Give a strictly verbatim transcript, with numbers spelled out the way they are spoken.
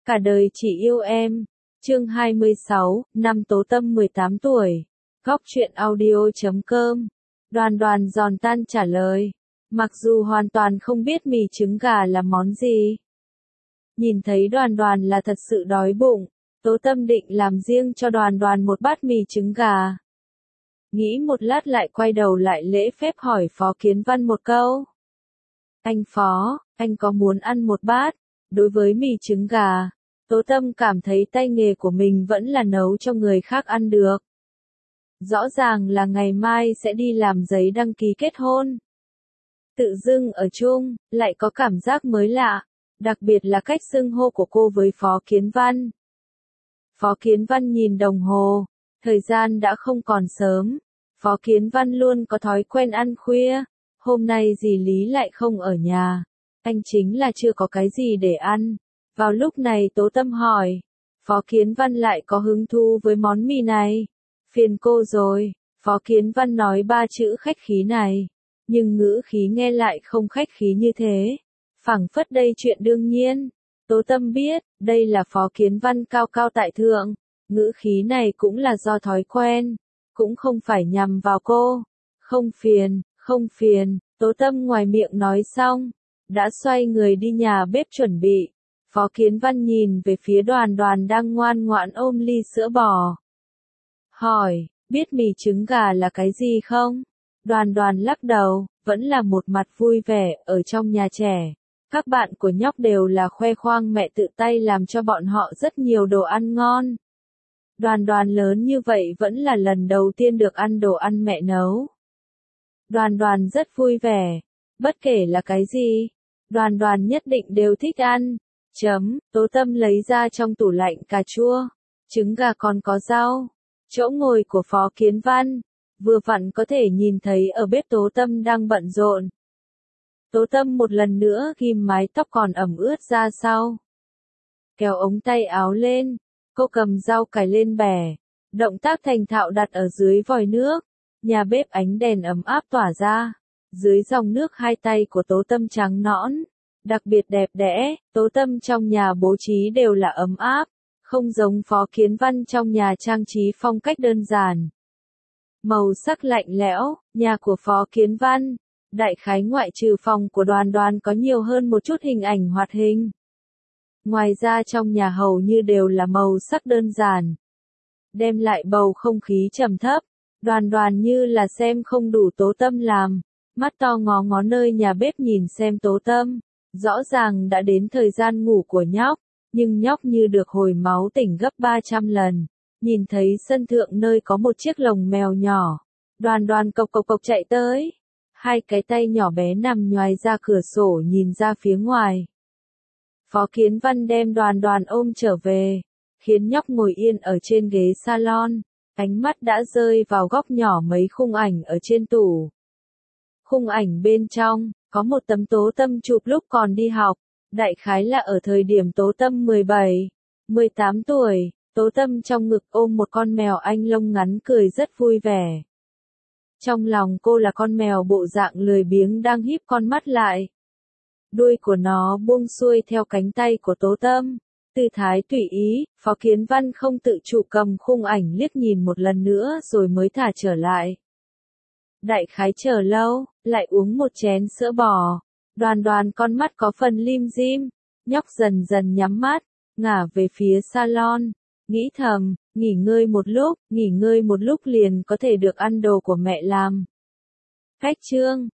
Cả đời chỉ yêu em. Chương hai mươi sáu, năm Tố Tâm mười tám tuổi. Góc truyện audio chấm com. Đoàn Đoàn giòn tan trả lời. Mặc dù hoàn toàn không biết mì trứng gà là món gì. Nhìn thấy Đoàn Đoàn là thật sự đói bụng, Tố Tâm định làm riêng cho Đoàn Đoàn một bát mì trứng gà. Nghĩ một lát lại quay đầu lại lễ phép hỏi Phó Kiến Văn một câu. Anh Phó, anh có muốn ăn một bát? Đối với mì trứng gà, Tố Tâm cảm thấy tay nghề của mình vẫn là nấu cho người khác ăn được. Rõ ràng là ngày mai sẽ đi làm giấy đăng ký kết hôn. Tự dưng ở chung, lại có cảm giác mới lạ, đặc biệt là cách xưng hô của cô với Phó Kiến Văn. Phó Kiến Văn nhìn đồng hồ, thời gian đã không còn sớm. Phó Kiến Văn luôn có thói quen ăn khuya, hôm nay dì Lý lại không ở nhà, anh chính là chưa có cái gì để ăn. Vào lúc này Tố Tâm hỏi, Phó Kiến Văn lại có hứng thú với món mì này. Phiền cô rồi, Phó Kiến Văn nói ba chữ khách khí này, nhưng ngữ khí nghe lại không khách khí như thế. Phảng phất đây chuyện đương nhiên. Tố Tâm biết, đây là Phó Kiến Văn cao cao tại thượng, ngữ khí này cũng là do thói quen, cũng không phải nhằm vào cô. Không phiền, không phiền, Tố Tâm ngoài miệng nói xong, đã xoay người đi nhà bếp chuẩn bị. Phó Kiến Văn nhìn về phía Đoàn Đoàn đang ngoan ngoãn ôm ly sữa bò. Hỏi, biết mì trứng gà là cái gì không? Đoàn Đoàn lắc đầu, vẫn là một mặt vui vẻ. Ở trong nhà trẻ, các bạn của nhóc đều là khoe khoang mẹ tự tay làm cho bọn họ rất nhiều đồ ăn ngon. Đoàn Đoàn lớn như vậy vẫn là lần đầu tiên được ăn đồ ăn mẹ nấu. Đoàn Đoàn rất vui vẻ, bất kể là cái gì, Đoàn Đoàn nhất định đều thích ăn. Chấm, Tố Tâm lấy ra trong tủ lạnh cà chua, trứng gà còn có rau. Chỗ ngồi của Phó Kiến Văn, vừa vặn có thể nhìn thấy ở bếp Tố Tâm đang bận rộn. Tố Tâm một lần nữa ghim mái tóc còn ẩm ướt ra sau. Kéo ống tay áo lên, cô cầm rau cải lên bẻ, động tác thành thạo đặt ở dưới vòi nước. Nhà bếp ánh đèn ấm áp tỏa ra, dưới dòng nước hai tay của Tố Tâm trắng nõn, đặc biệt đẹp đẽ. Tố Tâm trong nhà bố trí đều là ấm áp, không giống Phó Kiến Văn trong nhà trang trí phong cách đơn giản. Màu sắc lạnh lẽo, nhà của Phó Kiến Văn, đại khái ngoại trừ phòng của Đoàn Đoàn có nhiều hơn một chút hình ảnh hoạt hình. Ngoài ra trong nhà hầu như đều là màu sắc đơn giản, đem lại bầu không khí trầm thấp. Đoàn Đoàn như là xem không đủ Tố Tâm làm, mắt to ngó ngó nơi nhà bếp nhìn xem Tố Tâm. Rõ ràng đã đến thời gian ngủ của nhóc, nhưng nhóc như được hồi máu tỉnh gấp ba trăm lần. Nhìn thấy sân thượng nơi có một chiếc lồng mèo nhỏ, Đoàn Đoàn cộc cộc cộc chạy tới. Hai cái tay nhỏ bé nằm nhoài ra cửa sổ nhìn ra phía ngoài. Phó Kiến Văn đem Đoàn Đoàn ôm trở về, khiến nhóc ngồi yên ở trên ghế salon. Ánh mắt đã rơi vào góc nhỏ mấy khung ảnh ở trên tủ. Khung ảnh bên trong, có một tấm Tố Tâm chụp lúc còn đi học, đại khái là ở thời điểm Tố Tâm mười bảy, mười tám tuổi, Tố Tâm trong ngực ôm một con mèo Anh lông ngắn cười rất vui vẻ. Trong lòng cô là con mèo bộ dạng lười biếng đang híp con mắt lại. Đuôi của nó buông xuôi theo cánh tay của Tố Tâm. Tư thái tùy ý, Phó Kiến Văn không tự chủ cầm khung ảnh liếc nhìn một lần nữa rồi mới thả trở lại. Đại khái chờ lâu, lại uống một chén sữa bò. Đoàn Đoàn con mắt có phần lim dim, nhóc dần dần nhắm mắt, ngả về phía salon, nghĩ thầm, nghỉ ngơi một lúc, nghỉ ngơi một lúc liền có thể được ăn đồ của mẹ làm. Cách chương